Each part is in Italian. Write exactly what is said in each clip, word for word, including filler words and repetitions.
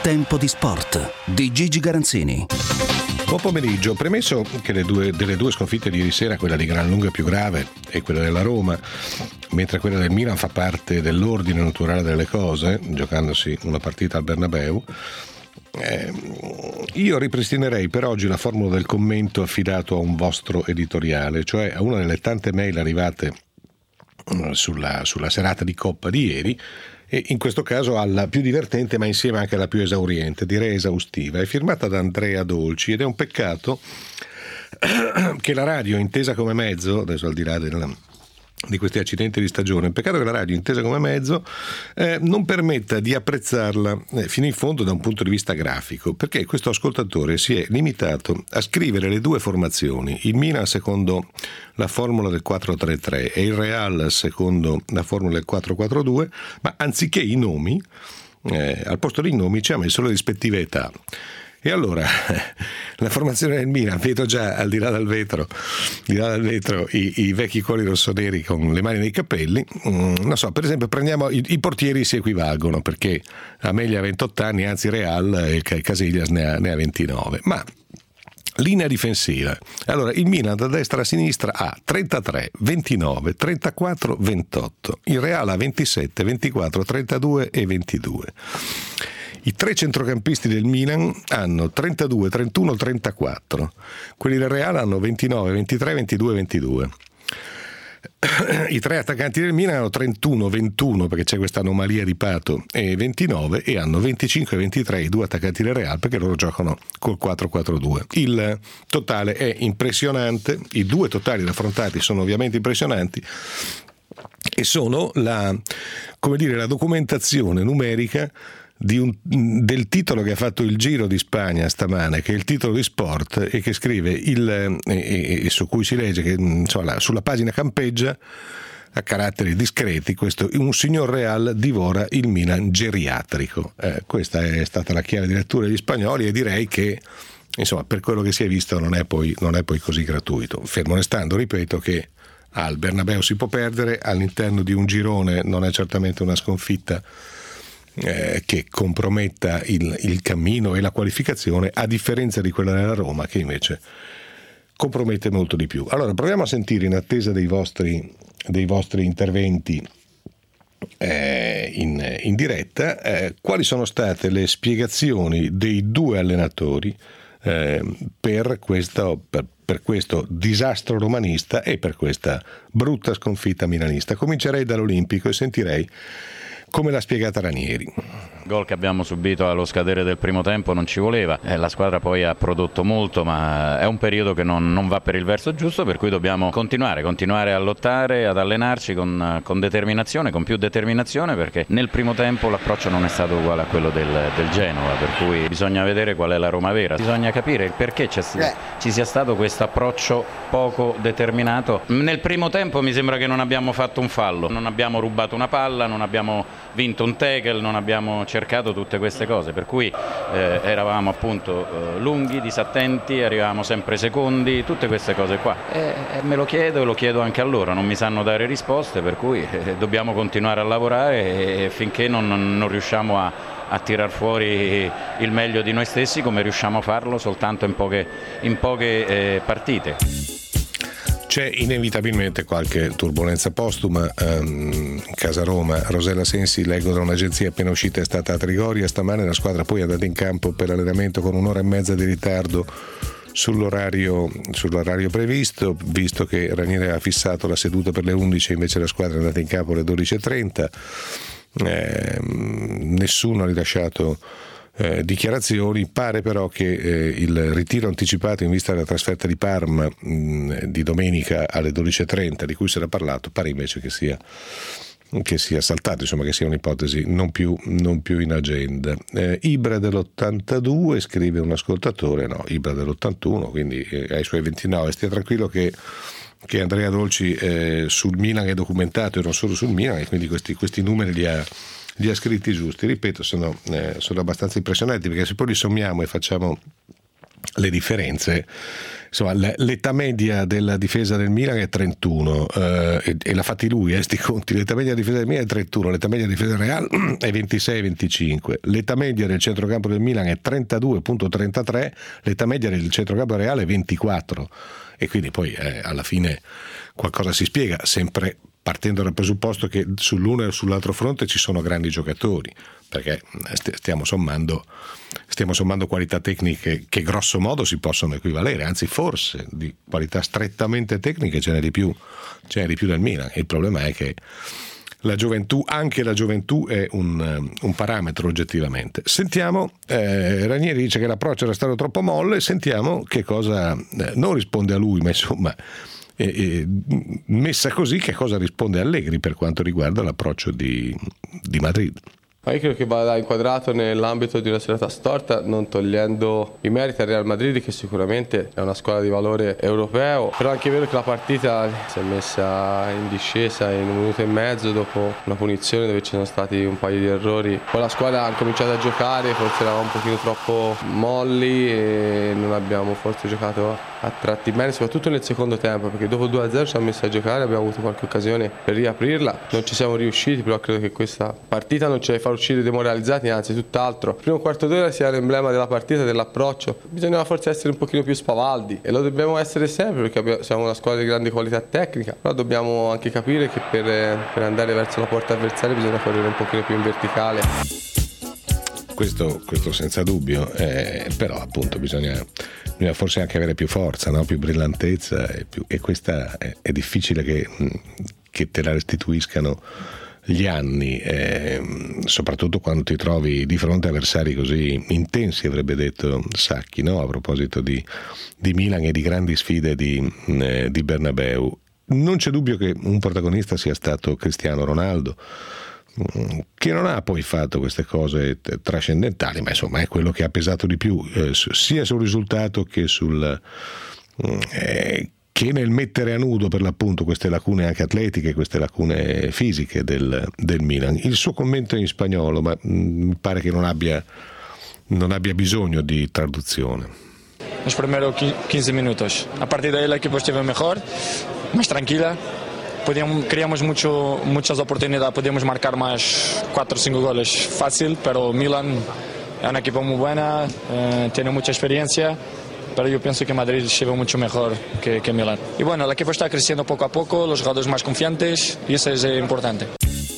Tempo di sport di Gigi Garanzini. Buon pomeriggio. Premesso che le due, delle due sconfitte di ieri sera, quella di gran lunga più grave è quella della Roma, mentre quella del Milan fa parte dell'ordine naturale delle cose, giocandosi una partita al Bernabeu, eh, io ripristinerei per oggi la formula del commento affidato a un vostro editoriale, cioè a una delle tante mail arrivate sulla, sulla serata di Coppa di ieri, e in questo caso alla più divertente ma insieme anche alla più esauriente, direi esaustiva. È firmata da Andrea Dolci ed è un peccato che la radio intesa come mezzo, adesso al di là della, di questi accidenti di stagione, è un peccato che la radio intesa come mezzo eh, non permetta di apprezzarla eh, fino in fondo da un punto di vista grafico, perché questo ascoltatore si è limitato a scrivere le due formazioni, il Milan secondo la formula del quattro tre tre e il Real secondo la formula del quattro quattro due, ma anziché i nomi, eh, al posto dei nomi ci ha messo le rispettive età. E allora la formazione del Milan, vedo già al di là dal vetro, di là dal vetro i, i vecchi cuori rossoneri con le mani nei capelli. Mm, non so, per esempio prendiamo i, i portieri si equivalgono, perché Amelia ha ventotto anni, anzi Real e Casillas ne ha, ne ha ventinove. Ma linea difensiva. Allora, il Milan da destra a sinistra ha trentatré, ventinove, trentaquattro, ventotto. Il Real ha ventisette, ventiquattro, trentadue e ventidue. I tre centrocampisti del Milan hanno trentadue, trentuno, trentaquattro. Quelli del Real hanno ventinove, ventitré, ventidue, ventidue. I tre attaccanti del Milan hanno trentuno, ventuno, perché c'è questa anomalia di Pato, e ventinove, e hanno venticinque, ventitré i due attaccanti del Real, perché loro giocano col quattro quattro due. Il totale è impressionante, i due totali affrontati sono ovviamente impressionanti e sono la, come dire, la documentazione numerica di un, del titolo che ha fatto il Giro di Spagna stamane, che è il titolo di Sport, e che scrive il e, e su cui si legge che insomma, sulla pagina campeggia a caratteri discreti questo: un signor Real divora il Milan geriatrico. Eh, questa è stata la chiave di lettura degli spagnoli, e direi che insomma per quello che si è visto non è poi, non è poi così gratuito, fermo restando, ripeto, che al Bernabeu si può perdere, all'interno di un girone non è certamente una sconfitta Eh, che comprometta il, il cammino e la qualificazione, a differenza di quella della Roma, che invece compromette molto di più. Allora proviamo a sentire, in attesa dei vostri, dei vostri interventi eh, in, in diretta, eh, quali sono state le spiegazioni dei due allenatori eh, per, questo, per, per questo disastro romanista e per questa brutta sconfitta milanista. Comincerei dall'Olimpico e sentirei come l'ha spiegata Ranieri. Gol che abbiamo subito allo scadere del primo tempo non ci voleva, eh, la squadra poi ha prodotto molto, ma è un periodo che non, non va per il verso giusto, per cui dobbiamo continuare, continuare a lottare, ad allenarci con, con determinazione, con più determinazione, perché nel primo tempo l'approccio non è stato uguale a quello del, del Genova, per cui bisogna vedere qual è la Roma vera, bisogna capire il perché c'è, ci sia stato questo approccio poco determinato. Nel primo tempo mi sembra che non abbiamo fatto un fallo, non abbiamo rubato una palla, non abbiamo vinto un tackle, non abbiamo cercato tutte queste cose, per cui eh, eravamo appunto eh, lunghi, disattenti, arrivavamo sempre secondi, tutte queste cose qua, e, e me lo chiedo e lo chiedo anche a loro, non mi sanno dare risposte, per cui eh, dobbiamo continuare a lavorare e, e finché non, non riusciamo a, a tirar fuori il meglio di noi stessi, come riusciamo a farlo soltanto in poche, in poche eh, partite. C'è inevitabilmente qualche turbolenza postuma. Um, Casa Roma, Rosella Sensi, leggo da un'agenzia appena uscita, è stata a Trigoria stamane, la squadra poi è andata in campo per l'allenamento con un'ora e mezza di ritardo sull'orario, sull'orario previsto, visto che Ranieri ha fissato la seduta per le undici, invece la squadra è andata in campo alle dodici e trenta. Eh, nessuno ha rilasciato Eh, dichiarazioni. Pare però che eh, il ritiro anticipato in vista della trasferta di Parma mh, di domenica alle dodici e trenta, di cui si era parlato, pare invece che sia che sia saltato, insomma che sia un'ipotesi non più, non più in agenda. eh, Ibra dell'ottantadue, scrive un ascoltatore, no, Ibra dell'ottantuno, quindi eh, ai suoi ventinove, stia tranquillo che che Andrea Dolci eh, sul Milan è documentato, e non solo sul Milan, e quindi questi, questi numeri li ha li ha scritti giusti. Ripeto, sono, eh, sono abbastanza impressionanti, perché se poi li sommiamo e facciamo le differenze. Insomma, l'età media della difesa del Milan è trentuno eh, e, e l'ha fatti lui, eh, sti conti. L'età media della difesa del Milan è trentuno, l'età media della difesa del Real è ventisei venticinque, l'età media del centrocampo del Milan è trentadue virgola trentatré, l'età media del centrocampo del Real è ventiquattro, e quindi poi eh, alla fine qualcosa si spiega, sempre partendo dal presupposto che sull'uno e sull'altro fronte ci sono grandi giocatori, perché stiamo sommando stiamo sommando qualità tecniche che grosso modo si possono equivalere, anzi forse di qualità strettamente tecniche ce n'è di più ce n'è di più del Milan. Il problema è che la gioventù, anche la gioventù è un, un parametro oggettivamente. Sentiamo, eh, Ranieri dice che l'approccio era stato troppo molle, sentiamo che cosa, eh, non risponde a lui, ma insomma E, e, messa così, che cosa risponde Allegri per quanto riguarda l'approccio di, di Madrid. Ma io credo che vada inquadrato nell'ambito di una serata storta, non togliendo i meriti al Real Madrid, che sicuramente è una squadra di valore europeo, però è anche vero che la partita si è messa in discesa in un minuto e mezzo dopo una punizione dove ci sono stati un paio di errori. Poi la squadra ha cominciato a giocare, forse eravamo un pochino troppo molli e non abbiamo forse giocato a tratti bene, soprattutto nel secondo tempo, perché dopo due a zero ci siamo messi a giocare, abbiamo avuto qualche occasione per riaprirla, non ci siamo riusciti, però credo che questa partita non ci deve far uscire demoralizzati, anzi tutt'altro. Il primo quarto d'ora sia l'emblema della partita, dell'approccio. Bisognava forse essere un pochino più spavaldi e lo dobbiamo essere sempre, perché abbiamo, siamo una squadra di grande qualità tecnica, però dobbiamo anche capire che per, per andare verso la porta avversaria bisogna correre un pochino più in verticale. Questo, questo senza dubbio, eh, però appunto bisogna, bisogna forse anche avere più forza, no? Più brillantezza, e, più, e questa è, è difficile che, che te la restituiscano gli anni, eh, soprattutto quando ti trovi di fronte a avversari così intensi, avrebbe detto Sacchi, no? A proposito di, di Milan e di grandi sfide di, eh, di Bernabeu. Non c'è dubbio che un protagonista sia stato Cristiano Ronaldo, che non ha poi fatto queste cose trascendentali, ma insomma è quello che ha pesato di più, eh, sia sul risultato che sul eh, che nel mettere a nudo per l'appunto queste lacune anche atletiche, queste lacune fisiche del, del Milan. Il suo commento è in spagnolo, ma mh, mi pare che non abbia non abbia bisogno di traduzione. Los primeros quince minutos. A partir de ahí el equipo estuvo mejor, más tranquila. Podíamos, creíamos mucho, muchas oportunidades, podíamos marcar más cuatro o cinco goles fácil, pero Milan es una equipo muy buena, eh, tiene mucha experiencia, pero yo pienso que Madrid lleva mucho mejor que, que Milan. Y bueno, el equipo está creciendo poco a poco, los jugadores más confiantes y eso es importante.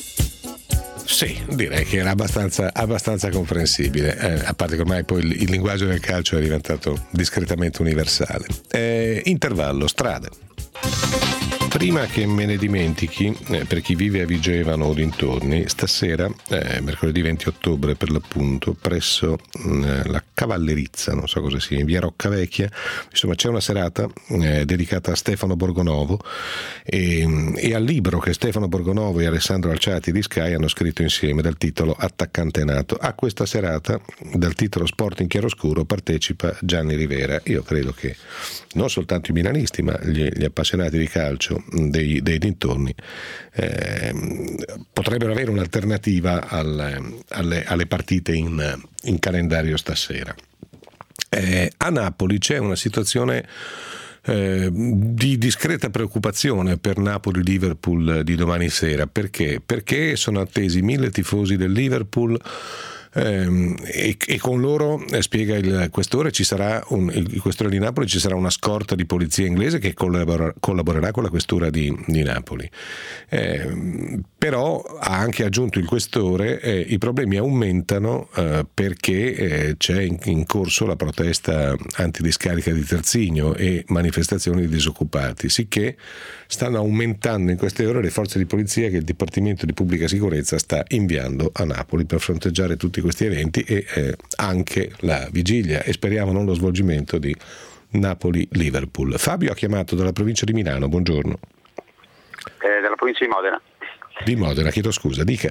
Sì, direi che era abbastanza, abbastanza comprensibile, eh, a parte che ormai poi il, il linguaggio del calcio è diventato discretamente universale. Eh, intervallo, strade. Prima che me ne dimentichi, eh, per chi vive a Vigevano o dintorni, stasera, eh, mercoledì venti ottobre per l'appunto, presso eh, la Cavallerizza, non so cosa sia, in via Roccavecchia, insomma c'è una serata eh, dedicata a Stefano Borgonovo e, e al libro che Stefano Borgonovo e Alessandro Alciati di Sky hanno scritto insieme dal titolo Attaccante nato. A questa serata, dal titolo Sport in chiaroscuro, partecipa Gianni Rivera. Io credo che non soltanto i milanisti, ma gli, gli appassionati di calcio Dei, dei dintorni eh, potrebbero avere un'alternativa al, alle, alle partite in, in calendario stasera. Eh, a Napoli c'è una situazione eh, di discreta preoccupazione per Napoli-Liverpool di domani sera. Perché? Perché sono attesi mille tifosi del Liverpool. Eh, e, e con loro, eh, spiega il questore, ci sarà un, il questore di Napoli, ci sarà una scorta di polizia inglese che collabora, collaborerà con la questura di, di Napoli. Eh, però ha anche aggiunto il questore, eh, i problemi aumentano eh, perché eh, c'è in, in corso la protesta antidiscarica di Terzigno e manifestazioni di disoccupati, sicché stanno aumentando in queste ore le forze di polizia che il Dipartimento di Pubblica Sicurezza sta inviando a Napoli per fronteggiare tutti questi eventi e eh, anche la vigilia e speriamo non lo svolgimento di Napoli-Liverpool. Fabio ha chiamato dalla provincia di Milano, buongiorno. Eh, dalla provincia di Modena. Di Modena, chiedo scusa, dica.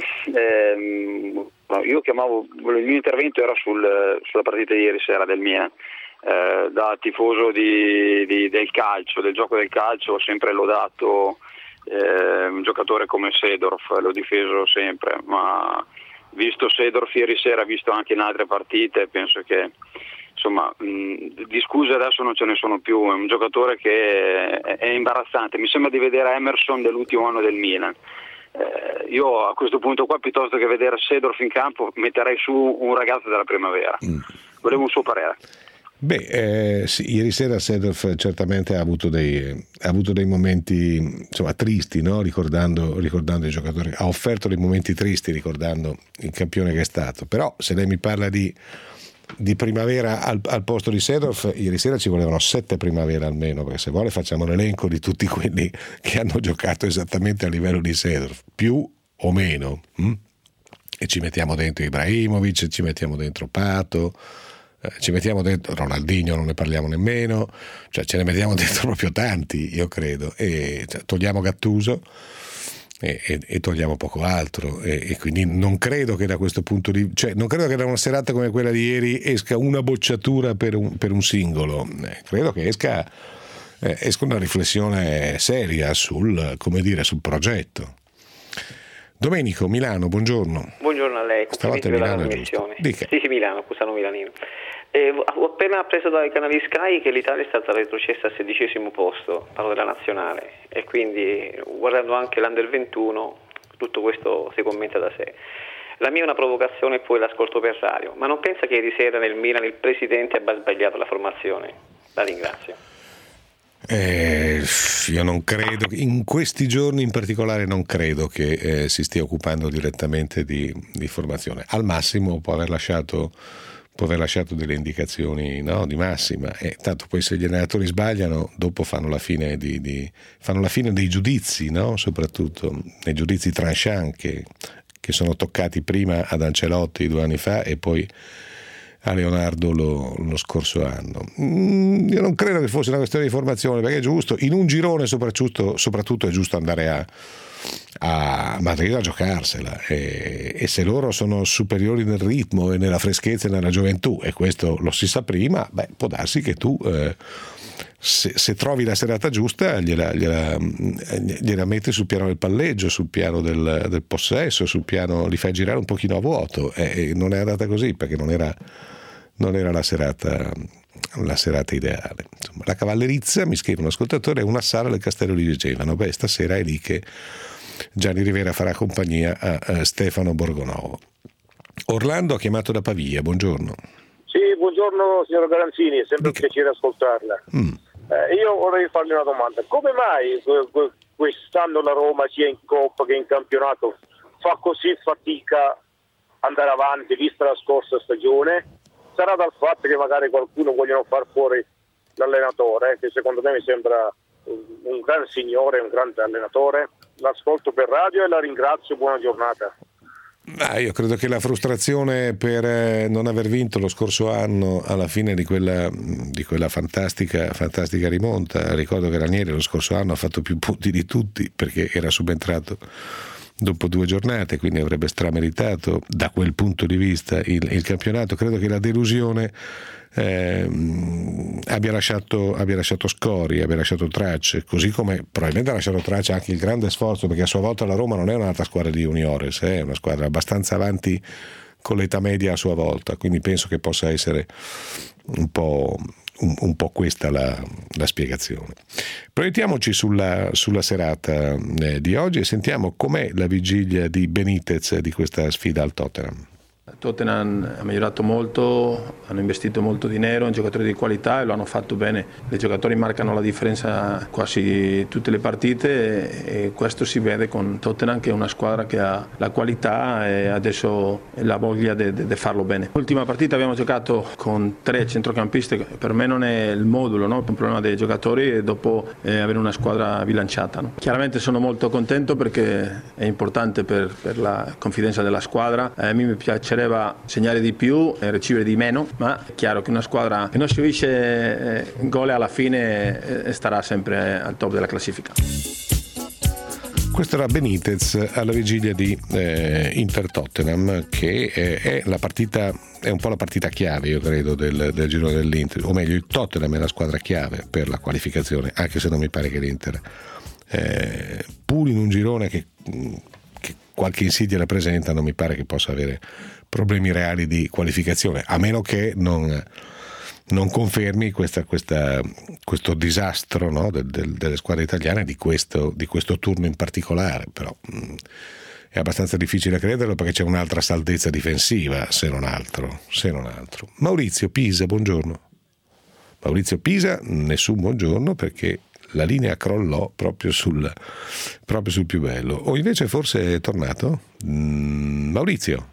Eh, io chiamavo, il mio intervento era sul, sulla partita di ieri sera del Milan. Eh, da tifoso di, di, del calcio, del gioco del calcio, ho sempre lodato eh, un giocatore come Seedorf, l'ho difeso sempre, ma visto Seedorf ieri sera, visto anche in altre partite, penso che insomma mh, di scuse adesso non ce ne sono più, è un giocatore che è, è imbarazzante, mi sembra di vedere Emerson dell'ultimo anno del Milan. Eh, io a questo punto qua, piuttosto che vedere Seedorf in campo, metterei su un ragazzo della primavera. Mm. Volevo un suo parere. Beh, eh, sì, ieri sera Seedorf certamente ha avuto dei, ha avuto dei momenti, insomma, tristi, no? ricordando, ricordando i giocatori, ha offerto dei momenti tristi ricordando il campione che è stato. Però se lei mi parla di, di primavera al, al posto di Seedorf, ieri sera ci volevano sette primavere almeno, perché se vuole facciamo l'elenco di tutti quelli che hanno giocato esattamente a livello di Seedorf, più o meno, hm? E ci mettiamo dentro Ibrahimovic, ci mettiamo dentro Pato, ci mettiamo dentro Ronaldinho, non ne parliamo nemmeno, cioè ce ne mettiamo dentro proprio tanti, io credo, e cioè, togliamo Gattuso e, e, e togliamo poco altro, e, e quindi non credo che da questo punto di cioè non credo che da una serata come quella di ieri esca una bocciatura per un, per un singolo, eh, credo che esca, eh, esca una riflessione seria sul, come dire, sul progetto. Domenico, Milano, buongiorno. Buongiorno a lei, stavolta per la Milano trasmissione. Dica. Sì, sì, Milano, Cusano Milanino. Eh, ho appena appreso dai canali Sky che l'Italia è stata retrocessa al sedicesimo posto, parlo della nazionale, e quindi guardando anche l'Under ventuno tutto questo si commenta da sé. La mia è una provocazione e poi l'ascolto per radio, ma non pensa che ieri sera nel Milan il presidente abbia sbagliato la formazione? La ringrazio. Eh, io non credo, in questi giorni in particolare non credo che eh, si stia occupando direttamente di, di formazione. Al massimo può aver lasciato può aver lasciato delle indicazioni, no, di massima, e tanto poi se gli allenatori sbagliano dopo fanno la fine di, di fanno la fine dei giudizi, no? Soprattutto nei giudizi tranchant che, che sono toccati prima ad Ancelotti due anni fa e poi a Leonardo lo, lo scorso anno. Mm, io non credo che fosse una questione di formazione, perché è giusto, in un girone soprattutto, soprattutto è giusto andare a, a Madrid a giocarsela, e, e se loro sono superiori nel ritmo e nella freschezza e nella gioventù, e questo lo si sa prima, beh, può darsi che tu eh, se, se trovi la serata giusta gliela, gliela, gliela metti sul piano del palleggio, sul piano del, del possesso, sul piano, li fai girare un pochino a vuoto, e, e non è andata così perché non era non era la serata la serata ideale. Insomma, la cavallerizza, mi scrive un ascoltatore, è una sala del Castello di Vigevano. Beh, stasera è lì che Gianni Rivera farà compagnia a, a Stefano Borgonovo. Orlando ha chiamato da Pavia, buongiorno. Sì, buongiorno signor Garanzini, è sempre Dica. un piacere ascoltarla. Mm. Eh, io vorrei fargli una domanda: come mai quest'anno la Roma, sia in Coppa che in campionato, fa così fatica andare avanti vista la scorsa stagione? Sarà dal fatto che magari qualcuno vogliono far fuori l'allenatore, che secondo me mi sembra un gran signore, un grande allenatore. L'ascolto per radio e la ringrazio, buona giornata. Ah, io credo che la frustrazione per non aver vinto lo scorso anno alla fine di quella, di quella fantastica, fantastica rimonta, ricordo che Ranieri lo scorso anno ha fatto più punti di tutti perché era subentrato dopo due giornate, quindi avrebbe strameritato da quel punto di vista il, il campionato. Credo che la delusione eh, abbia lasciato abbia lasciato scori, abbia lasciato tracce, così come probabilmente ha lasciato tracce anche il grande sforzo, perché a sua volta la Roma non è un'altra squadra di juniores, è una squadra abbastanza avanti con l'età media a sua volta, quindi penso che possa essere un po' Un, un po' questa la, la spiegazione. Proiettiamoci sulla, sulla serata eh, di oggi e sentiamo com'è la vigilia di Benitez di questa sfida al Tottenham. Tottenham ha migliorato molto, hanno investito molto dinero in giocatori di qualità e lo hanno fatto bene. I giocatori marcano la differenza quasi tutte le partite e questo si vede con Tottenham, che è una squadra che ha la qualità e adesso la voglia di farlo bene. L'ultima partita abbiamo giocato con tre centrocampisti, per me non è il modulo, no? È un problema dei giocatori e dopo eh, avere una squadra bilanciata. No? Chiaramente sono molto contento perché è importante per, per la confidenza della squadra. Eh, a me mi piacerebbe segnare di più e ricevere di meno, ma è chiaro che una squadra che non subisce eh, gol alla fine eh, starà sempre al top della classifica. Questo era Benitez alla vigilia di eh, Inter-Tottenham, che è, è la partita, è un po' la partita chiave, io credo, del, del girone dell'Inter, o meglio il Tottenham è la squadra chiave per la qualificazione, anche se non mi pare che l'Inter eh, pur in un girone che, che qualche insidia rappresenta, non mi pare che possa avere problemi reali di qualificazione, a meno che non, non confermi questa, questa, questo disastro, no, del, del, delle squadre italiane di questo, di questo turno in particolare, però mh, è abbastanza difficile crederlo perché c'è un'altra saldezza difensiva, se non altro, se non altro. Maurizio Pisa, buongiorno. Maurizio Pisa, nessun buongiorno perché la linea crollò proprio sul, proprio sul più bello. O invece forse è tornato? Mm, Maurizio?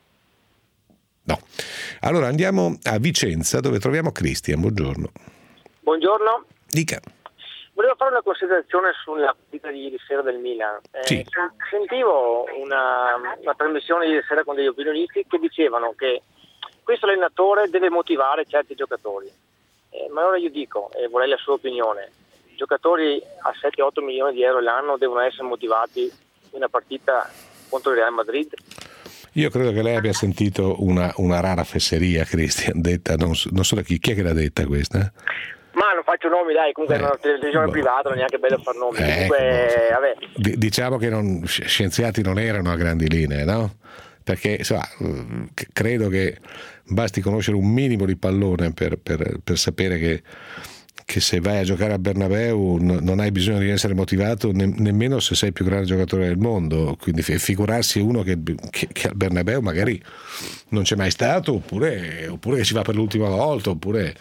No. Allora andiamo a Vicenza dove troviamo Cristian. Buongiorno. Buongiorno. Dica. Volevo fare una considerazione sulla partita di ieri sera del Milan. Eh, sì. Sentivo una, una trasmissione ieri sera con degli opinionisti che dicevano che questo allenatore deve motivare certi giocatori. Eh, ma allora io dico, e vorrei la sua opinione, i giocatori a sette otto milioni di euro l'anno devono essere motivati in una partita contro il Real Madrid? Io credo che lei abbia sentito una, una rara fesseria, Cristian, detta, non, non so da chi, chi è che l'ha detta questa? Ma non faccio nomi, dai, comunque eh, è una televisione boh. privata, non è neanche bello far nomi. Eh, comunque, boh. vabbè. D- diciamo che non, scienziati non erano a grandi linee, no? Perché insomma, credo che basti conoscere un minimo di pallone per, per, per sapere che, che se vai a giocare a Bernabeu no, non hai bisogno di essere motivato ne, nemmeno se sei il più grande giocatore del mondo, quindi figurarsi uno che, che, che al Bernabeu magari non c'è mai stato oppure, oppure che ci va per l'ultima volta, oppure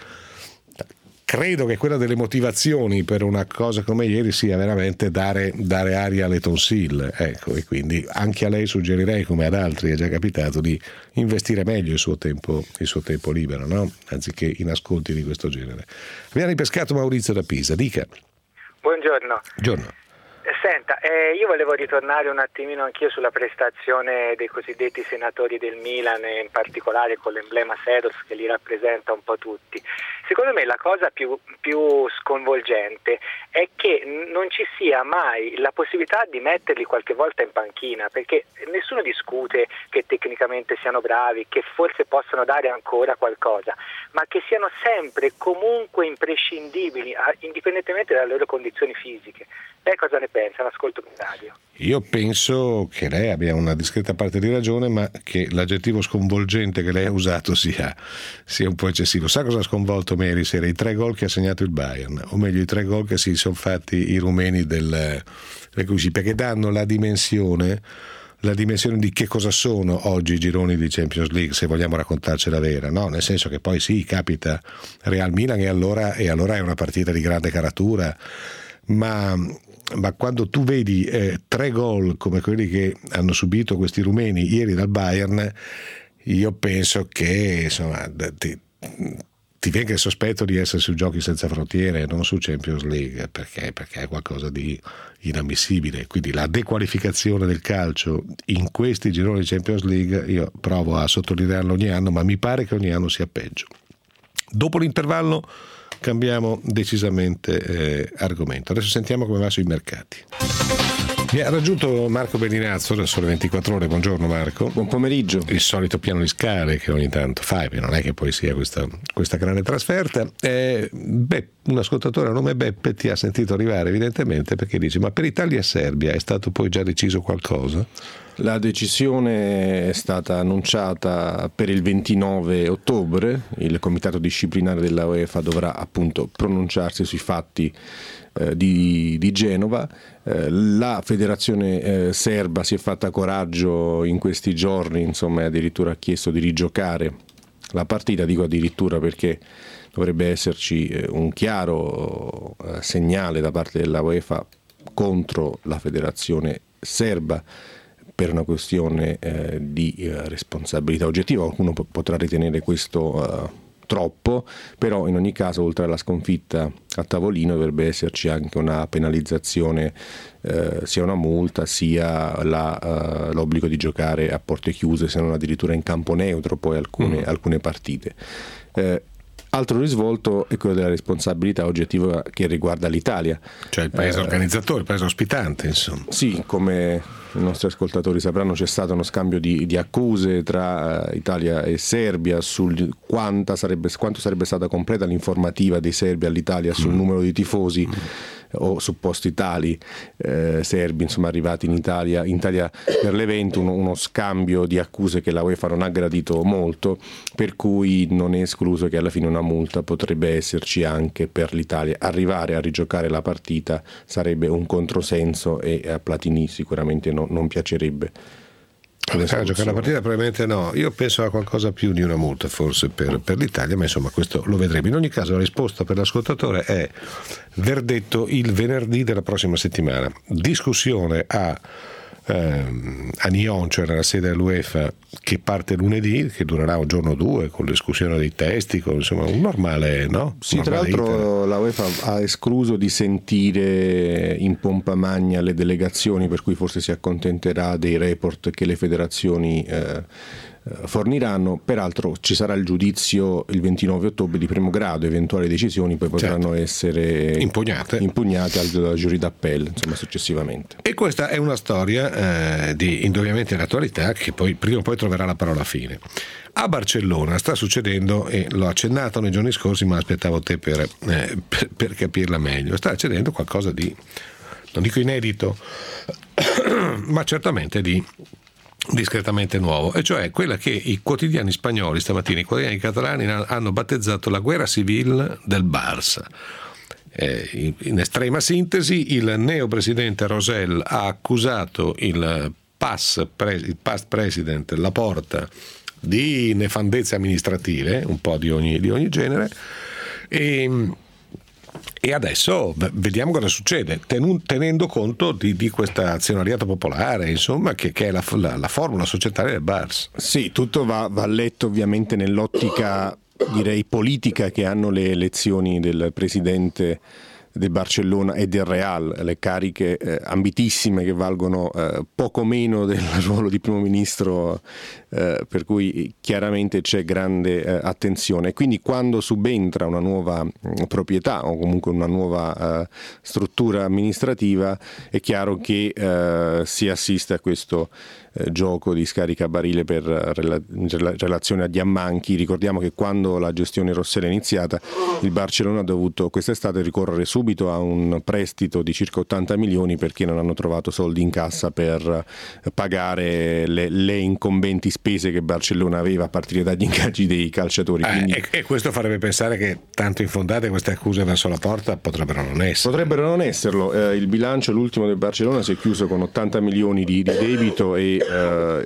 credo che quella delle motivazioni per una cosa come ieri sia veramente dare, dare aria alle tonsille, ecco, e quindi anche a lei suggerirei, come ad altri è già capitato, di investire meglio il suo tempo, il suo tempo libero, no? Anziché in ascolti di questo genere. Abbiamo ripescato Maurizio da Pisa, dica. Buongiorno. Buongiorno. Senta, eh, io volevo ritornare un attimino anch'io sulla prestazione dei cosiddetti senatori del Milan, e in particolare con l'emblema Sedos che li rappresenta un po' tutti. Secondo me la cosa più, più sconvolgente è che non ci sia mai la possibilità di metterli qualche volta in panchina, perché nessuno discute che tecnicamente siano bravi, che forse possano dare ancora qualcosa, ma che siano sempre comunque imprescindibili, indipendentemente dalle loro condizioni fisiche. Lei cosa ne pensa? L'ascolto per radio. Io penso che lei abbia una discreta parte di ragione, ma che l'aggettivo sconvolgente che lei ha usato sia, sia un po' eccessivo. Sa cosa ha sconvolto me ieri sera? I tre gol che ha segnato il Bayern, o meglio i tre gol che si sono fatti i rumeni del, del Cusci, perché danno la dimensione la dimensione di che cosa sono oggi i gironi di Champions League, se vogliamo raccontarcela vera, no? Nel senso che poi sì, capita Real Milan e allora, e allora è una partita di grande caratura, ma ma quando tu vedi eh, tre gol come quelli che hanno subito questi rumeni ieri dal Bayern, io penso che insomma ti, ti venga il sospetto di essere su Giochi senza frontiere e non su Champions League, perché, perché è qualcosa di inammissibile. Quindi la dequalificazione del calcio in questi gironi di Champions League io provo a sottolinearlo ogni anno, ma mi pare che ogni anno sia peggio. Dopo l'intervallo cambiamo decisamente eh, argomento. Adesso sentiamo come va sui mercati. Mi ha raggiunto Marco Bellinazzo da Sole ventiquattro Ore. Buongiorno Marco. Buon pomeriggio. Il solito piano di scale che ogni tanto fai, non è che poi sia questa, questa grande trasferta. Eh, beh, un ascoltatore a nome Beppe ti ha sentito arrivare evidentemente perché dice: ma per Italia e Serbia è stato poi già deciso qualcosa? La decisione è stata annunciata per il ventinove ottobre, il comitato disciplinare della UEFA dovrà appunto pronunciarsi sui fatti eh, di, di Genova. Eh, la federazione eh, serba si è fatta coraggio in questi giorni, insomma, e addirittura ha chiesto di rigiocare la partita, dico addirittura perché dovrebbe esserci eh, un chiaro eh, segnale da parte della UEFA contro la federazione serba, per una questione eh, di eh, responsabilità oggettiva. Qualcuno po- potrà ritenere questo eh, troppo, però in ogni caso oltre alla sconfitta a tavolino dovrebbe esserci anche una penalizzazione, eh, sia una multa sia la, uh, l'obbligo di giocare a porte chiuse, se non addirittura in campo neutro poi alcune, mm. alcune partite. Eh, Altro risvolto è quello della responsabilità oggettiva che riguarda l'Italia. Cioè il paese eh, organizzatore, il paese ospitante, insomma. Sì, come i nostri ascoltatori sapranno c'è stato uno scambio di, di accuse tra Italia e Serbia sul quanta sarebbe, quanto sarebbe stata completa l'informativa dei serbi all'Italia sul mm. numero di tifosi mm. o supposti tali eh, serbi insomma arrivati in Italia, in Italia per l'evento, uno, uno scambio di accuse che la UEFA non ha gradito molto, per cui non è escluso che alla fine una multa potrebbe esserci anche per l'Italia. Arrivare a rigiocare la partita sarebbe un controsenso e a Platini sicuramente no, non piacerebbe. A giocare la partita probabilmente no, io penso a qualcosa più di una multa forse per, per l'Italia, ma insomma questo lo vedremo. In ogni caso la risposta per l'ascoltatore è verdetto il venerdì della prossima settimana, discussione a ehm, a Nyon, cioè nella sede dell'UEFA, che parte lunedì, che durerà un giorno o due con la discussione dei testi, con insomma un normale, no? Sì, un tra normale l'altro iter. la UEFA ha escluso di sentire in pompa magna le delegazioni, per cui forse si accontenterà dei report che le federazioni eh, forniranno. Peraltro ci sarà il giudizio il ventinove ottobre di primo grado, eventuali decisioni poi potranno certo. essere impugnate, impugnate al giurì d'appello, insomma successivamente. E questa è una storia eh, di indubbiamente l'attualità che poi prima o poi troverà la parola fine. A Barcellona sta succedendo, e l'ho accennato nei giorni scorsi ma aspettavo te per, eh, per, per capirla meglio, sta accadendo qualcosa di, non dico inedito, ma certamente di discretamente nuovo, e cioè quella che i quotidiani spagnoli stamattina, i quotidiani catalani hanno battezzato la guerra civile del Barça. Eh, in estrema sintesi, il neopresidente Rosell ha accusato il past, il past president Laporta di nefandezze amministrative, un po' di ogni, di ogni genere, e E adesso vediamo cosa succede, tenendo conto di, di questa azionariato popolare, insomma, che, che è la, la, la formula societaria del Barça. Sì, tutto va, va letto ovviamente nell'ottica, direi, politica che hanno le elezioni del presidente del Barcellona e del Real, le cariche eh, ambitissime che valgono eh, poco meno del ruolo di primo ministro, eh, per cui chiaramente c'è grande eh, attenzione. Quindi quando subentra una nuova mh, proprietà o comunque una nuova eh, struttura amministrativa, è chiaro che eh, si assiste a questo eh, gioco di scaricabarile per rela- in relazione a Diammanchi. Ricordiamo che quando la gestione Rossella è iniziata, il Barcellona ha dovuto quest'estate ricorrere subito a un prestito di circa ottanta milioni perché non hanno trovato soldi in cassa per pagare le, le incombenti spese che Barcellona aveva a partire dagli ingaggi dei calciatori. Quindi... Eh, e, e questo farebbe pensare che tanto infondate queste accuse verso la porta potrebbero non essere. Potrebbero non esserlo. Eh, il bilancio, l'ultimo del Barcellona, si è chiuso con ottanta milioni di, di debito e eh,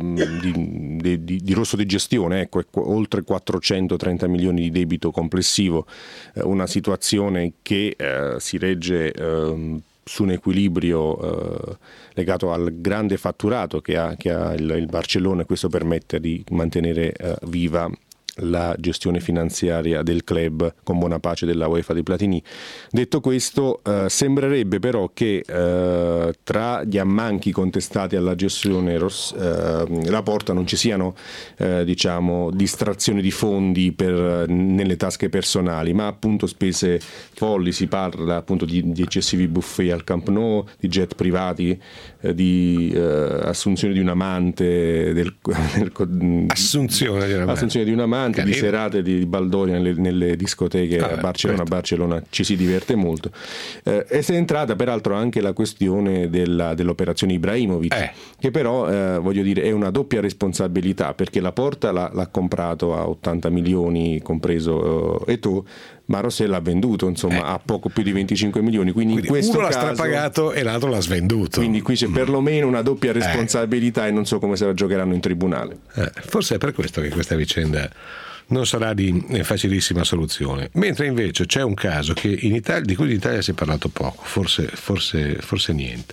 di, di, di, di rosso di gestione, ecco, oltre quattrocentotrenta milioni di debito complessivo, eh, una situazione che eh, si regge eh, su un equilibrio eh, legato al grande fatturato che ha, che ha il, il Barcellona, e questo permette di mantenere eh, viva la gestione finanziaria del club con buona pace della UEFA di Platini. Detto questo, eh, sembrerebbe però che eh, tra gli ammanchi contestati alla gestione Ross, eh, Laporta non ci siano eh, diciamo distrazioni di fondi per, nelle tasche personali, ma appunto spese folli. Si parla appunto di, di eccessivi buffet al Camp Nou, di jet privati, eh, di eh, assunzione di un amante del, del, assunzione di un amante, assunzione di un amante di serate di baldoria nelle, nelle discoteche ah, a Barcellona. A Barcellona ci si diverte molto. Eh, e si è entrata peraltro anche la questione della, dell'operazione Ibrahimovic, eh. che però eh, voglio dire è una doppia responsabilità, perché Laporta l'ha, l'ha comprato a ottanta milioni compreso eh, Eto'o, ma Rossell l'ha venduto insomma eh. a poco più di venticinque milioni, quindi, quindi in questo uno caso, l'ha strapagato e l'altro l'ha svenduto, quindi qui c'è mm. perlomeno una doppia responsabilità eh. e non so come se la giocheranno in tribunale. Eh, forse è per questo che questa vicenda non sarà di facilissima soluzione, mentre invece c'è un caso che in Italia, di cui in Italia si è parlato poco, forse, forse, forse niente,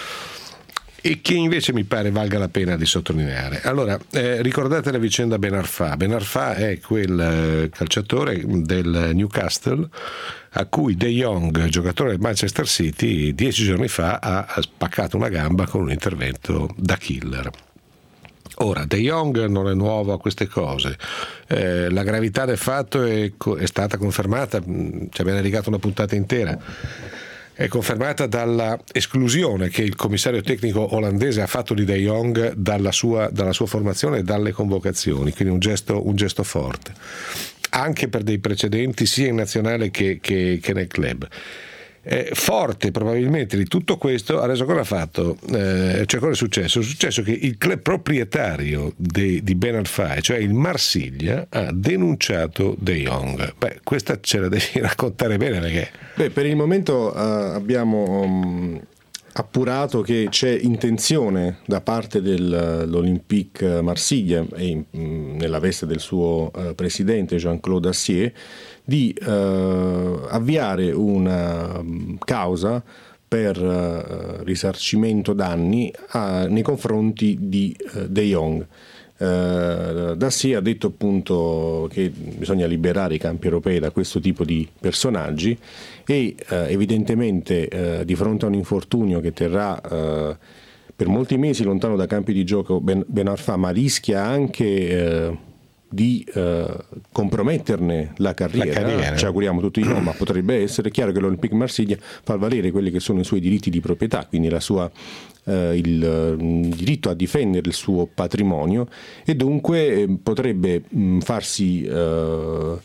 e che invece mi pare valga la pena di sottolineare. Allora, eh, ricordate la vicenda Ben Arfa. Ben Arfa è quel eh, calciatore del Newcastle a cui De Jong, giocatore del Manchester City, dieci giorni fa ha spaccato una gamba con un intervento da killer. Ora, De Jong non è nuovo a queste cose, eh, la gravità del fatto è, è stata confermata, ci abbiamo dedicato una puntata intera, è confermata dalla esclusione che il commissario tecnico olandese ha fatto di De Jong dalla sua, dalla sua formazione e dalle convocazioni, quindi un gesto, un gesto forte, anche per dei precedenti sia in nazionale che, che, che nel club. Eh, forte probabilmente di tutto questo adesso cosa ha fatto? Eh, cioè cosa è successo? È successo che il club proprietario de, di Ben Arfa, cioè il Marsiglia, ha denunciato De Jong. Beh, questa ce la devi raccontare bene perché... Beh, per il momento uh, abbiamo um, appurato che c'è intenzione da parte dell'Olympique Marsiglia e in, nella veste del suo uh, presidente Jean-Claude Assier di uh, avviare una causa per uh, risarcimento danni a, nei confronti di uh, De Jong. Uh, Dacier ha detto appunto che bisogna liberare i campi europei da questo tipo di personaggi e uh, evidentemente uh, di fronte a un infortunio che terrà uh, per molti mesi lontano dai campi di gioco Ben, Ben Arfa, ma rischia anche uh, di uh, comprometterne la carriera, la carriera, ci auguriamo tutti di no, ma potrebbe essere. Chiaro che l'Olympique Marsiglia fa valere quelli che sono i suoi diritti di proprietà, quindi la sua, uh, il uh, diritto a difendere il suo patrimonio e dunque eh, potrebbe mh, farsi uh,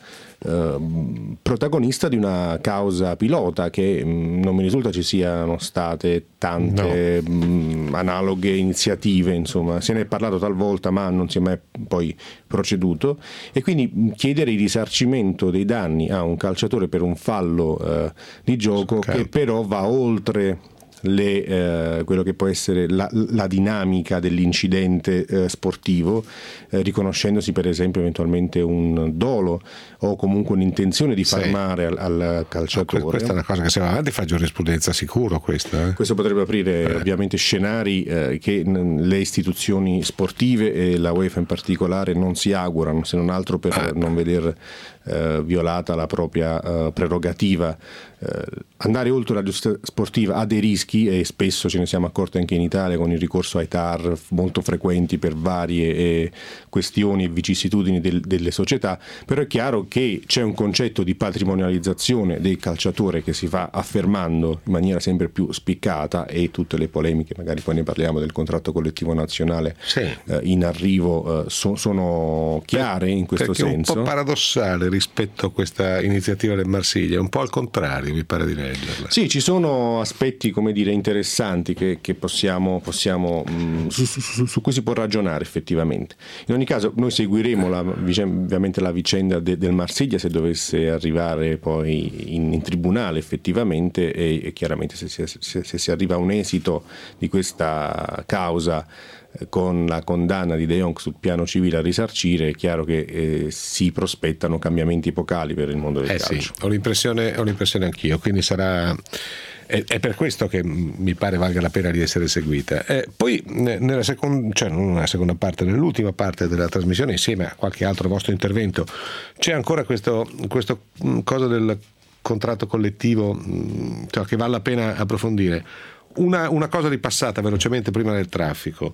Uh, protagonista di una causa pilota che mh, non mi risulta ci siano state tante no. mh, analoghe iniziative, insomma se ne è parlato talvolta ma non si è mai poi proceduto, e quindi mh, chiedere il risarcimento dei danni a un calciatore per un fallo uh, di gioco che però va oltre Le, eh, quello che può essere la, la dinamica dell'incidente eh, sportivo, eh, riconoscendosi per esempio eventualmente un dolo o comunque un'intenzione di far sì. male al, al calciatore. Questa è una cosa che se va avanti fa giurisprudenza sicuro, questa, eh? Questo potrebbe aprire eh. ovviamente scenari eh, che n- le istituzioni sportive e la UEFA in particolare non si augurano, se non altro per ah. non veder eh, violata la propria eh, prerogativa. Eh, andare oltre la giustizia sportiva ha dei rischi e spesso ce ne siamo accorti anche in Italia con il ricorso ai T A R molto frequenti per varie eh, questioni e vicissitudini del, delle società, però è chiaro che c'è un concetto di patrimonializzazione del calciatore che si va affermando in maniera sempre più spiccata, e tutte le polemiche, magari poi ne parliamo, del contratto collettivo nazionale sì. eh, in arrivo eh, so, sono chiare per, in questo senso. È un po' paradossale rispetto a questa iniziativa del Marsiglia, un po' al contrario mi pare di leggerla. Sì, ci sono aspetti, come dire, interessanti che, che possiamo, possiamo mh, su, su, su cui si può ragionare effettivamente. In ogni caso noi seguiremo la, ovviamente la vicenda de, del Marsiglia se dovesse arrivare poi in, in tribunale effettivamente, e, e chiaramente se, se, se, se si arriva a un esito di questa causa con la condanna di De Jong sul piano civile a risarcire, è chiaro che eh, si prospettano cambiamenti epocali per il mondo del eh calcio. Sì, ho l'impressione, ho l'impressione anch'io, quindi sarà è, è per questo che mi pare valga la pena di essere seguita. Eh, poi nella seconda, cioè non nella seconda parte, nell'ultima parte della trasmissione, insieme a qualche altro vostro intervento, c'è ancora questo, questo cosa del contratto collettivo, cioè, che vale la pena approfondire. Una, una cosa ripassata velocemente prima del traffico.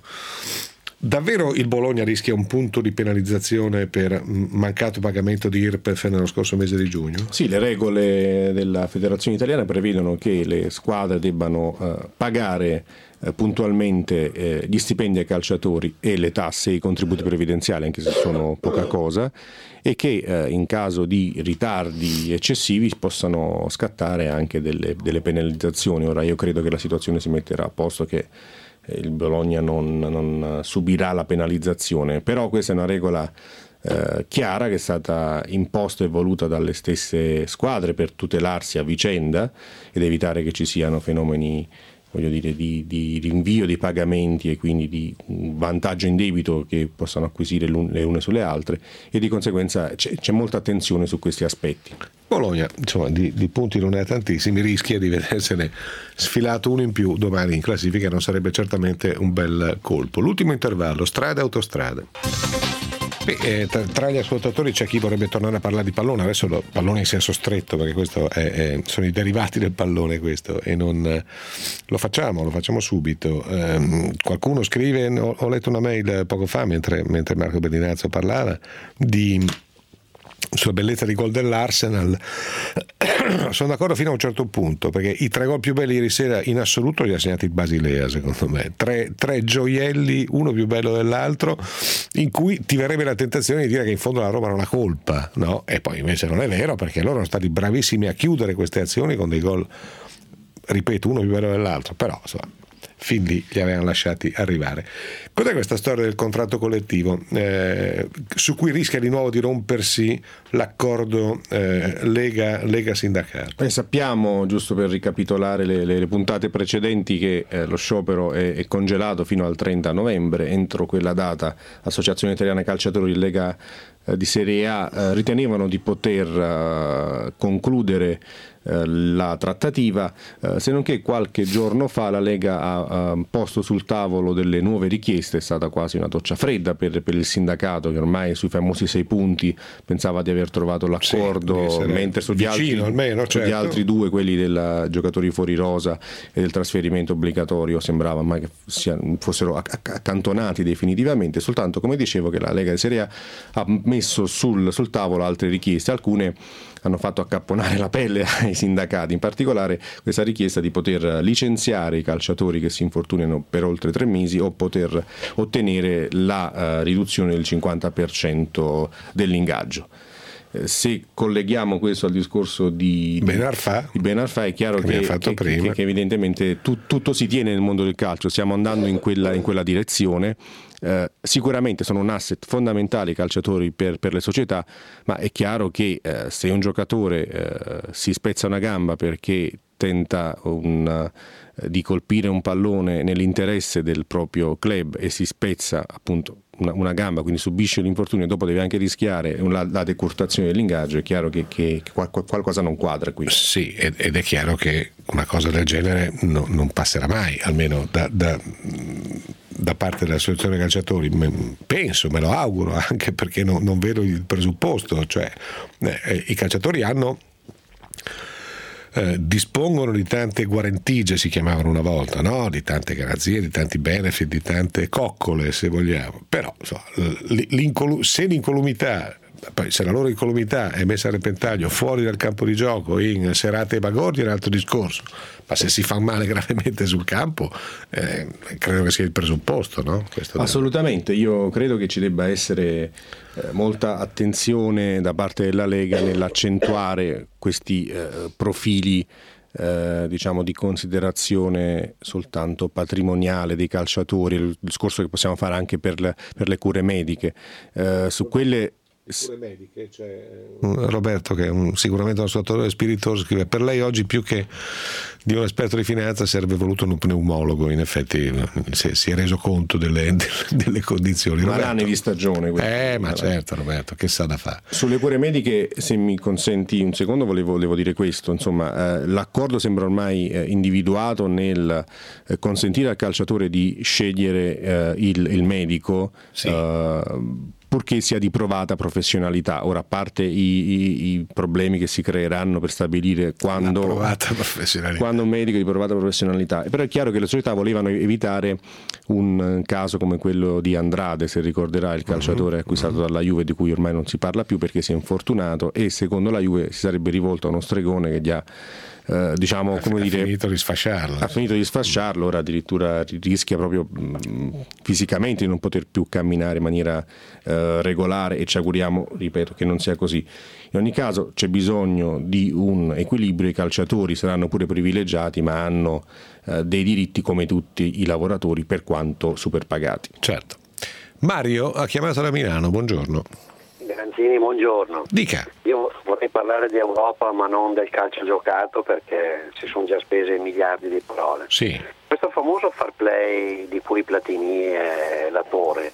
Davvero il Bologna rischia un punto di penalizzazione per mancato pagamento di I R P E F nello scorso mese di giugno? Sì, le regole della Federazione Italiana prevedono che le squadre debbano uh, pagare uh, puntualmente uh, gli stipendi ai calciatori e le tasse e i contributi previdenziali, anche se sono poca cosa, e che eh, in caso di ritardi eccessivi possano scattare anche delle, delle penalizzazioni. Ora io credo che la situazione si metterà a posto, che eh, il Bologna non, non subirà la penalizzazione, però questa è una regola eh, chiara che è stata imposta e voluta dalle stesse squadre per tutelarsi a vicenda ed evitare che ci siano fenomeni, voglio dire, di, di rinvio dei pagamenti e quindi di vantaggio indebito che possano acquisire le une sulle altre, e di conseguenza c'è, c'è molta attenzione su questi aspetti. Bologna, insomma, di, di punti non ne ha tantissimi, rischia di vedersene sfilato uno in più domani in classifica, non sarebbe certamente un bel colpo. L'ultimo intervallo, strada e autostrada. Eh, tra, tra gli ascoltatori c'è chi vorrebbe tornare a parlare di pallone, adesso lo, pallone in senso stretto, perché questo è, è, sono i derivati del pallone, questo, e non lo facciamo, lo facciamo subito. Eh, qualcuno scrive, ho, ho letto una mail poco fa mentre, mentre Marco Bellinazzo parlava di sulla bellezza di gol dell'Arsenal. Sono d'accordo fino a un certo punto, perché i tre gol più belli ieri sera in assoluto li ha segnati il Basilea, secondo me, tre, tre gioielli, uno più bello dell'altro, in cui ti verrebbe la tentazione di dire che in fondo la Roma non ha colpa, no? E poi invece non è vero, perché loro sono stati bravissimi a chiudere queste azioni con dei gol ripeto, uno più bello dell'altro, però insomma, fin lì li avevano lasciati arrivare. Cos'è questa storia del contratto collettivo eh, su cui rischia di nuovo di rompersi l'accordo eh, Lega, Lega sindacato? Eh, sappiamo, giusto per ricapitolare le, le, le puntate precedenti, che eh, lo sciopero è, è congelato fino al trenta novembre. Entro quella data Associazione Italiana Calciatori e Lega eh, di Serie A eh, ritenevano di poter eh, concludere la trattativa, eh, se non che qualche giorno fa la Lega ha, ha posto sul tavolo delle nuove richieste. È stata quasi una doccia fredda per, per il sindacato, che ormai sui famosi sei punti pensava di aver trovato l'accordo, sì, mentre sugli, altri, almeno, sugli certo. altri due, quelli dei giocatori fuori rosa e del trasferimento obbligatorio, sembrava mai che siano, fossero accantonati definitivamente. Soltanto, come dicevo, che la Lega di Serie A ha messo sul, sul tavolo altre richieste. Alcune hanno fatto accapponare la pelle ai sindacati, in particolare questa richiesta di poter licenziare i calciatori che si infortunano per oltre tre mesi o poter ottenere la uh, riduzione del cinquanta per cento dell'ingaggio. Eh, se colleghiamo questo al discorso di Ben Arfa, di Ben Arfa, è chiaro che, che, che, che evidentemente tu, tutto si tiene nel mondo del calcio, stiamo andando in quella, in quella direzione. Eh, sicuramente sono un asset fondamentale i calciatori per, per le società, ma è chiaro che eh, se un giocatore eh, si spezza una gamba perché tenta un, eh, di colpire un pallone nell'interesse del proprio club e si spezza appunto una, una gamba, quindi subisce l'infortunio e dopo deve anche rischiare una, la decurtazione dell'ingaggio, è chiaro che, che, che qualcosa non quadra qui. Sì, ed è chiaro che una cosa del genere no, non passerà mai, almeno da, da da parte dell'associazione calciatori, penso, me lo auguro, anche perché no, non vedo il presupposto, cioè eh, i calciatori hanno eh, dispongono di tante guarentigie, si chiamavano una volta, no? Di tante garanzie, di tanti benefit, di tante coccole, se vogliamo, però insomma, l'incolu- se l'incolumità, poi se la loro incolumità è messa a repentaglio fuori dal campo di gioco in serate e bagordi è un altro discorso, ma se si fa male gravemente sul campo eh, credo che sia il presupposto, no? Questo assolutamente, io credo che ci debba essere eh, molta attenzione da parte della Lega nell'accentuare questi eh, profili Eh, diciamo di considerazione soltanto patrimoniale dei calciatori, il discorso che possiamo fare anche per le, per le cure mediche, eh, su quelle cure mediche, cioè... Roberto, che è un, sicuramente un ascoltatore spiritoso, scrive: per lei oggi più che di un esperto di finanza sarebbe voluto un pneumologo. In effetti si, si è reso conto delle, delle, delle condizioni. Ma l'anni di stagione eh ma certo Roberto, che sa da fare. Sulle cure mediche, se mi consenti un secondo, volevo, volevo dire questo, insomma eh, l'accordo sembra ormai eh, individuato nel eh, consentire al calciatore di scegliere eh, il, il medico, sì. eh, purché sia di provata professionalità. Ora, a parte i, i, i problemi che si creeranno per stabilire quando, provata professionalità. quando un medico di provata professionalità, però è chiaro che le società volevano evitare un caso come quello di Andrade, se ricorderà, il calciatore acquistato dalla Juve, di cui ormai non si parla più perché si è infortunato e secondo la Juve si sarebbe rivolto a uno stregone che gli ha Uh, diciamo, come ha dire, finito di sfasciarlo ha finito di sfasciarlo, ora addirittura rischia proprio mh, fisicamente di non poter più camminare in maniera uh, regolare, e ci auguriamo, ripeto, che non sia così. In ogni caso c'è bisogno di un equilibrio, i calciatori saranno pure privilegiati ma hanno uh, dei diritti come tutti i lavoratori, per quanto superpagati. Certo. Mario ha chiamato da Milano, buongiorno. Garanzini, buongiorno. Dica. Io vorrei parlare di Europa ma non del calcio giocato, perché si sono già spese miliardi di parole. Sì. Questo famoso fair play di cui Platini è l'attore,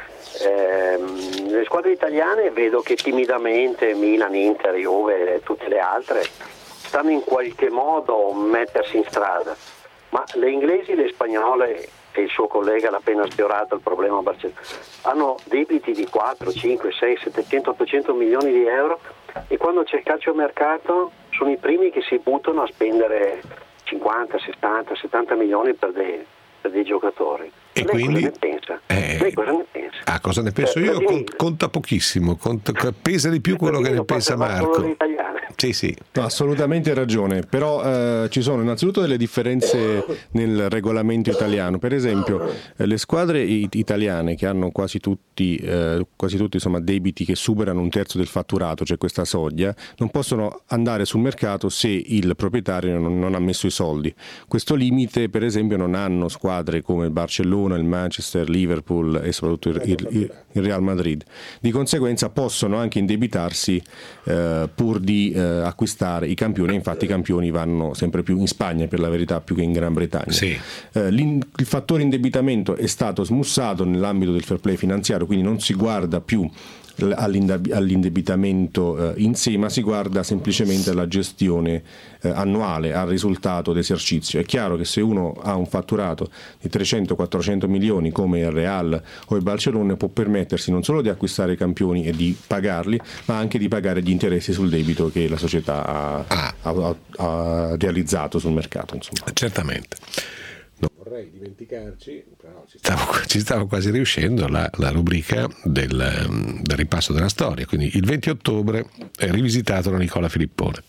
ehm, nelle squadre italiane vedo che timidamente Milan, Inter, Juve e tutte le altre stanno in qualche modo mettersi in strada, ma le inglesi, le spagnole, e il suo collega l'ha appena sfiorato il problema Barcellona, hanno debiti di quattro, cinque, sei, settecento, ottocento milioni di euro, e quando c'è il calciomercato sono i primi che si buttano a spendere cinquanta, sessanta, settanta milioni per dei, per dei giocatori. E lei quindi cosa ne pensa? eh, lei cosa ne pensa? Ah, cosa ne penso eh, io? Platini, Conta pochissimo, conta, pesa di più quello che ne pensa Marco. Sì, sì. No, assolutamente ragione, però eh, ci sono innanzitutto delle differenze nel regolamento italiano. Per esempio, eh, le squadre it- italiane che hanno quasi tutti, eh, quasi tutti insomma, debiti che superano un terzo del fatturato, cioè questa soglia, non possono andare sul mercato se il proprietario non, non ha messo i soldi. Questo limite, per esempio, non hanno squadre come il Barcellona, il Manchester, Liverpool e soprattutto il, il, il Real Madrid. Di conseguenza possono anche indebitarsi eh, pur di eh, acquistare i campioni, infatti i campioni vanno sempre più in Spagna, per la verità, più che in Gran Bretagna. Sì. Eh, il fattore indebitamento è stato smussato nell'ambito del fair play finanziario, quindi non si guarda più all'indebitamento in sé, ma si guarda semplicemente alla gestione annuale, al risultato d'esercizio. È chiaro che se uno ha un fatturato di trecento quattrocento milioni come il Real o il Barcellona, può permettersi non solo di acquistare i campioni e di pagarli, ma anche di pagare gli interessi sul debito che la società ha, ah. ha, ha realizzato sul mercato, insomma. Certamente. Non vorrei dimenticarci, però ci stavo, ci stavo quasi riuscendo, la, la rubrica del, del ripasso della storia. Quindi il venti ottobre è rivisitato da Nicola Filippone.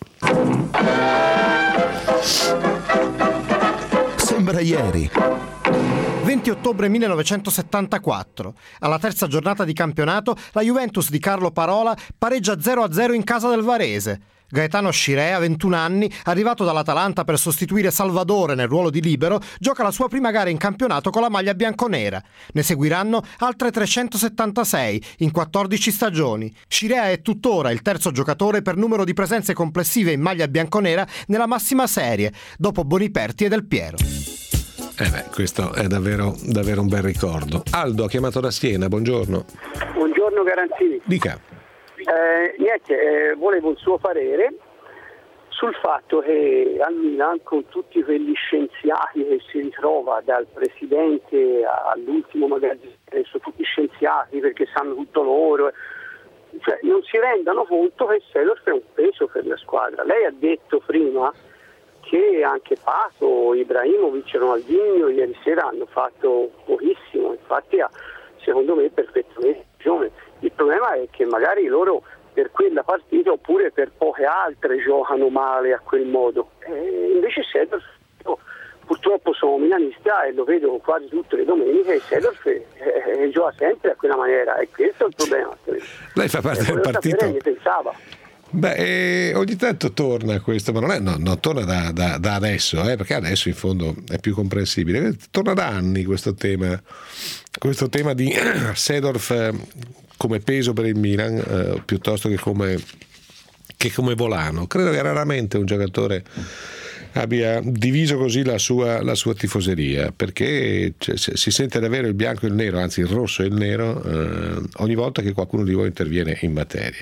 Sembra ieri. venti ottobre millenovecentosettantaquattro. Alla terza giornata di campionato, la Juventus di Carlo Parola pareggia zero a zero in casa del Varese. Gaetano Scirea, ventuno anni, arrivato dall'Atalanta per sostituire Salvadore nel ruolo di libero, gioca la sua prima gara in campionato con la maglia bianconera. Ne seguiranno altre trecentosettantasei in quattordici stagioni. Scirea è tuttora il terzo giocatore per numero di presenze complessive in maglia bianconera nella massima serie, dopo Boniperti e Del Piero. Eh beh, questo è davvero, davvero un bel ricordo. Aldo ha chiamato da Siena, buongiorno. Buongiorno Garanzini. Dica. Eh, niente, eh, volevo il suo parere sul fatto che al Milan, con tutti quegli scienziati che si ritrova dal presidente all'ultimo magari adesso tutti scienziati perché sanno tutto loro, cioè non si rendano conto che Seedorf è un peso per la squadra. Lei ha detto prima che anche Pato, Ibrahimovic, Ronaldinho ieri sera hanno fatto pochissimo, infatti ha secondo me perfettamente ragione. Il problema è che magari loro per quella partita oppure per poche altre giocano male a quel modo. E invece Seedorf, purtroppo sono milanista e lo vedo quasi tutte le domeniche, Seedorf eh, eh, gioca sempre a quella maniera e questo è il problema. Lei fa parte del partito. Che pensava. Beh, eh, ogni tanto torna questo, ma non, è, no, non torna da, da, da adesso, eh, perché adesso in fondo è più comprensibile. Torna da anni questo tema, questo tema di Seedorf eh, come peso per il Milan eh, piuttosto che come, che come volano. Credo che raramente un giocatore abbia diviso così la sua, la sua tifoseria, perché cioè, si sente davvero il bianco e il nero, anzi il rosso e il nero eh, ogni volta che qualcuno di voi interviene in materia.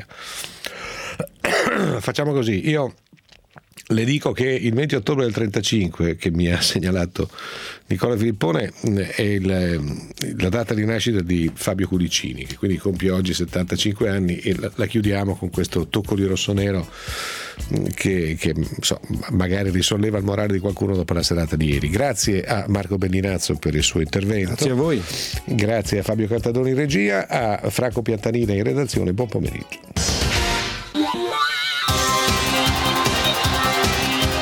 Facciamo così, io le dico che il venti ottobre del trentacinque, che mi ha segnalato Nicola Filippone, è il, la data di nascita di Fabio Culicini, che quindi compie oggi settantacinque anni, e la, la chiudiamo con questo tocco di rossonero che, che so, magari risolleva il morale di qualcuno dopo la serata di ieri. Grazie a Marco Bellinazzo per il suo intervento. Grazie a voi. Grazie a Fabio Cantadoni in regia, a Franco Piantanina in redazione. Buon pomeriggio.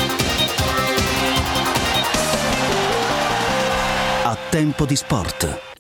A tempo di sport.